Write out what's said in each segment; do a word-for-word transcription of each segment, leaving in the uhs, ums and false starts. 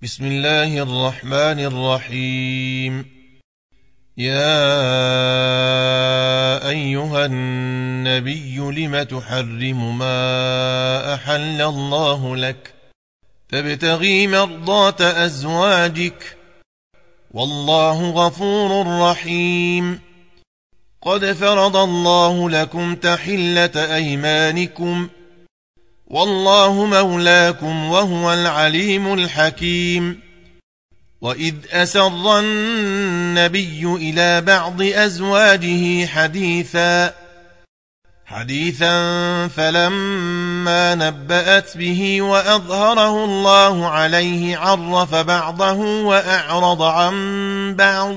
بسم الله الرحمن الرحيم. يا أيها النبي لم تحرم ما أحل الله لك تبتغي مرضات أزواجك والله غفور رحيم. قد فرض الله لكم تحلة أيمانكم والله مولاكم وهو العليم الحكيم. وإذ أسر النبي إلى بعض أزواجه حديثا حديثا فلما نبأت به وأظهره الله عليه عرف بعضه وأعرض عن بعض،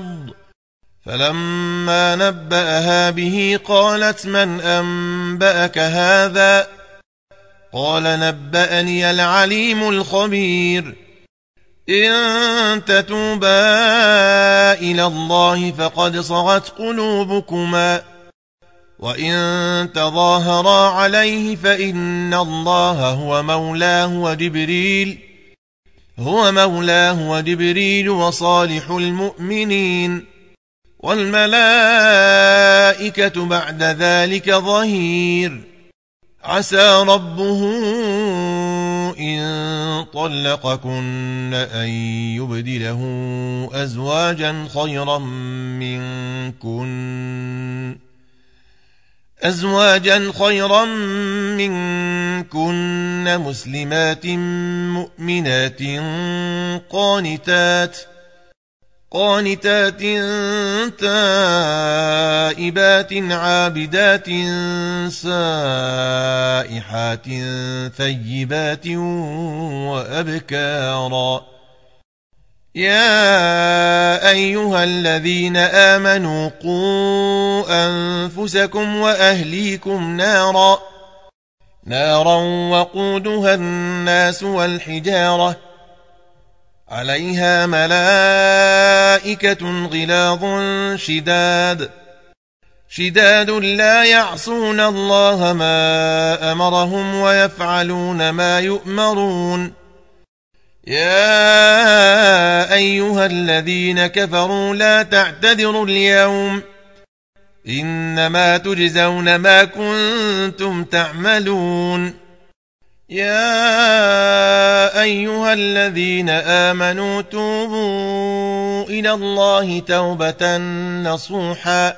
فلما نبأها به قالت من أنبأك هذا؟ قال نبأني العليم الخبير. إن تتوبا إلى الله فقد صغت قلوبكما وإن تظاهرا عليه فإن الله هو مولاه وجبريل هو مولاه وجبريل وصالح المؤمنين والملائكة بعد ذلك ظهير. عسى ربه إن طلقكن أن يبدله أزواجا خيرا منكن أزواجا خيرا منكن مسلمات مؤمنات قانتات قانتات تائبات عابدات سائحات ثيبات وأبكارا. يا أيها الذين آمنوا قوا أنفسكم وأهليكم نارا نارا وقودها الناس والحجارة عليها ملائكة غلاظ شداد شداد لا يعصون الله ما أمرهم ويفعلون ما يؤمرون. يا أيها الذين كفروا لا تعتذروا اليوم إنما تجزون ما كنتم تعملون. يا أيها الذين آمنوا توبوا إلى الله توبة نصوحا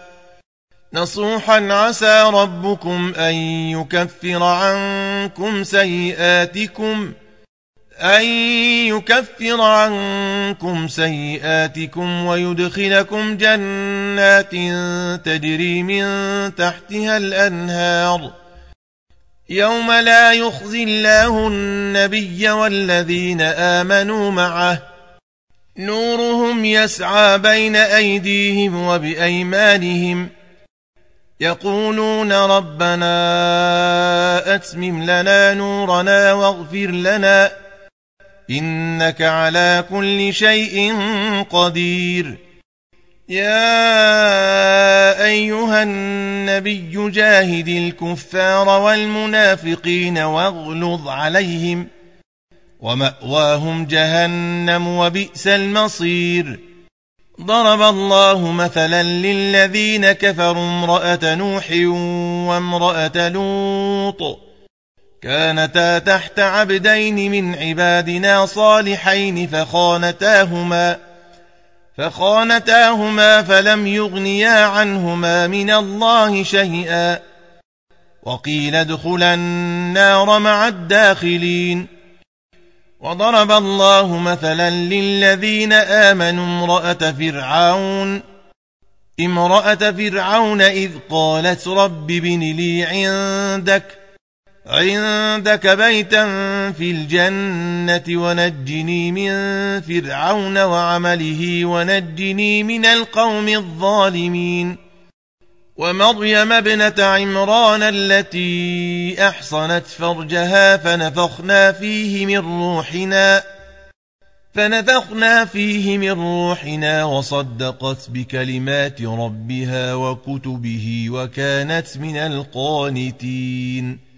نصوحا عسى ربكم أن يكفر عنكم سيئاتكم أن يكفر عنكم سيئاتكم ويدخلكم جنات تجري من تحتها الأنهار يوم لا يخزي الله النبي والذين آمنوا معه نورهم يسعى بين أيديهم وبأيمانهم يقولون ربنا أتمم لنا نورنا واغفر لنا إنك على كل شيء قدير. يا أيها النبي جاهد الكفار والمنافقين واغلظ عليهم ومأواهم جهنم وبئس المصير. ضرب الله مثلا للذين كفروا امرأة نوح وامرأة لوط كانتا تحت عبدين من عبادنا صالحين فخانتاهما فخانتاهما فلم يغنيا عنهما من الله شيئا وقيل ادخلا النار مع الداخلين. وضرب الله مثلا للذين آمنوا امرأة فرعون امرأة فرعون إذ قالت رب ابن لي عندك عندك بيتا في الجنة ونجني من فرعون وعمله ونجني من القوم الظالمين. ومريم ابنة عمران التي أحصنت فرجها فنفخنا فيه من روحنا فنفخنا فيه من روحنا وصدقت بكلمات ربها وكتبه وكانت من القانتين.